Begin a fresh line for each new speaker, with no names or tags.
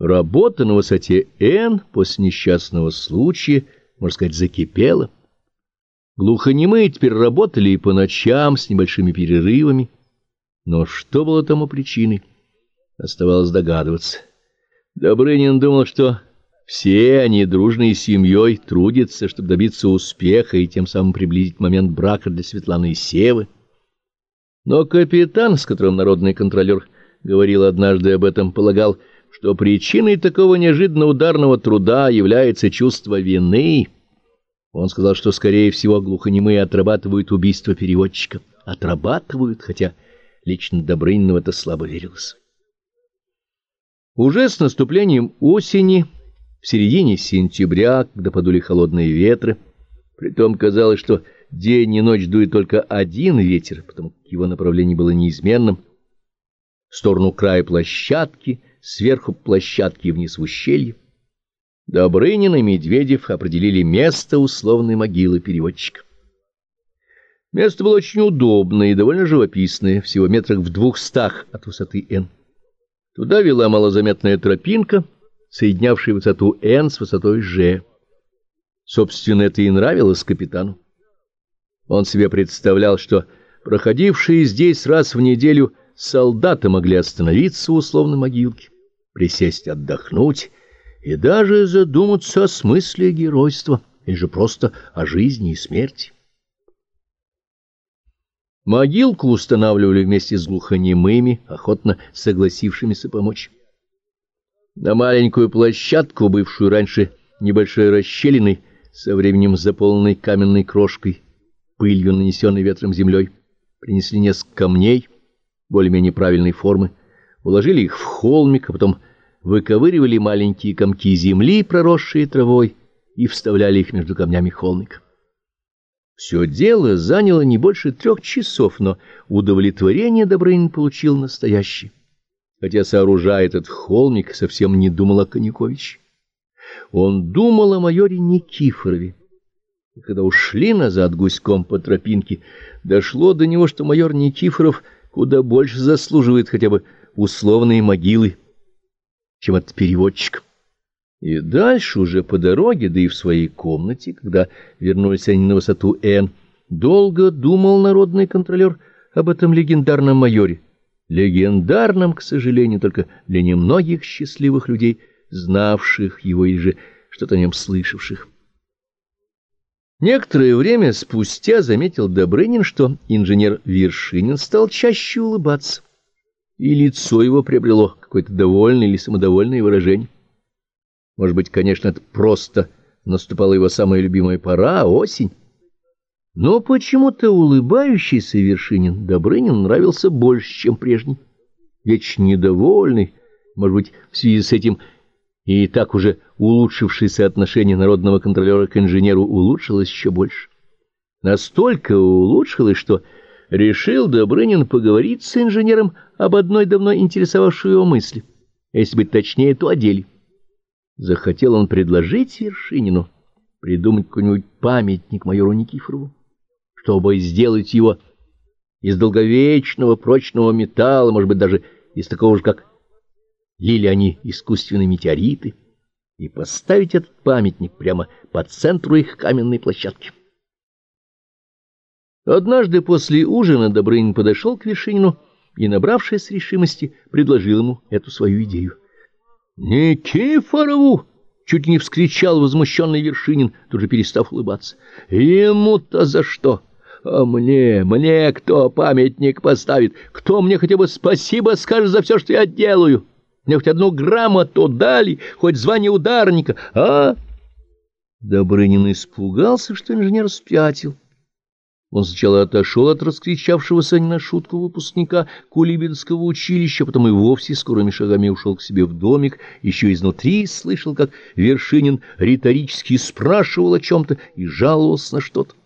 Работа на высоте Н после несчастного случая, можно сказать, закипела. Глухонемые теперь работали и по ночам с небольшими перерывами. Но что было тому причиной, оставалось догадываться. Добрынин думал, что все они дружной семьей трудятся, чтобы добиться успеха и тем самым приблизить момент брака для Светланы и Севы. Но капитан, с которым народный контролер говорил однажды об этом, полагал, что причиной такого неожиданно ударного труда является чувство вины. Он сказал, что, скорее всего, глухонемые отрабатывают убийство переводчика. Отрабатывают, хотя лично Добрынину в это слабо верилось. Уже с наступлением осени, в середине сентября, когда подули холодные ветры, притом казалось, что день и ночь дует только один ветер, потому как его направление было неизменным, в сторону края площадки, сверху площадки и вниз в ущелье, Добрынин и Медведев определили место условной могилы переводчика. Место было очень удобное и довольно живописное, всего метрах в 200 от высоты Н. Туда вела малозаметная тропинка, соединявшая высоту Н с высотой Ж. Собственно, это и нравилось капитану. Он себе представлял, что проходившие здесь раз в неделю солдаты могли остановиться у условной могилки, присесть отдохнуть и даже задуматься о смысле геройства, или же просто о жизни и смерти. Могилку устанавливали вместе с глухонемыми, охотно согласившимися помочь. На маленькую площадку, бывшую раньше небольшой расщелиной, со временем заполненной каменной крошкой, пылью, нанесенной ветром землей, принесли несколько камней более-менее правильной формы, уложили их в холмик, а потом выковыривали маленькие комки земли, проросшие травой, и вставляли их между камнями холмика. Все дело заняло не больше 3 часов, но удовлетворение Добрынин получил настоящее. Хотя, сооружая этот холмик, совсем не думал о Коньяковиче. Он думал о майоре Никифорове. И когда ушли назад гуськом по тропинке, дошло до него, что майор Никифоров куда больше заслуживает хотя бы условной могилы, чем этот переводчик. И дальше уже по дороге, да и в своей комнате, когда вернулись они на высоту Н, долго думал народный контролер об этом легендарном майоре. Легендарном, к сожалению, только для немногих счастливых людей, знавших его или же что-то о нем слышавших. Некоторое время спустя заметил Добрынин, что инженер Вершинин стал чаще улыбаться, и лицо его приобрело какое-то довольное или самодовольное выражение. Может быть, конечно, это просто наступала его самая любимая пора — осень. Но почему-то улыбающийся Вершинин Добрынину нравился больше, чем прежний. Вечно недовольный, может быть, в связи с этим и так уже улучшившееся отношение народного контролера к инженеру улучшилось еще больше. Настолько улучшилось, что решил Добрынин поговорить с инженером об одной давно интересовавшей его мысли, если быть точнее, то о деле. Захотел он предложить Вершинину придумать какой-нибудь памятник майору Никифорову, чтобы сделать его из долговечного прочного металла, может быть, даже из такого же, как лили они искусственные метеориты, и поставить этот памятник прямо по центру их каменной площадки. Однажды после ужина Добрынин подошел к Вершинину и, набравшись решимости, предложил ему эту свою идею. «Никифорову!» — чуть не вскричал возмущенный Вершинин, тут же перестав улыбаться. «Ему-то за что? А мне кто памятник поставит? Кто мне хотя бы спасибо скажет за все, что я делаю? Мне хоть одну грамоту дали, хоть звание ударника, а?» Добрынин испугался, что инженер спятил. Он сначала отошел от раскричавшегося не на шутку выпускника Кулибинского училища, потом и вовсе скорыми шагами ушел к себе в домик, еще изнутри слышал, как Вершинин риторически спрашивал о чем-то и жаловался на что-то.